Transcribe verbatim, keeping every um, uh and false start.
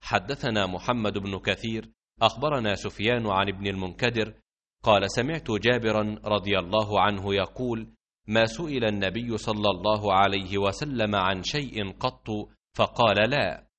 حدثنا محمد بن كثير أخبرنا سفيان عن ابن المنكدر قال سمعت جابرا رضي الله عنه يقول ما سئل النبي صلى الله عليه وسلم عن شيء قط فقال لا،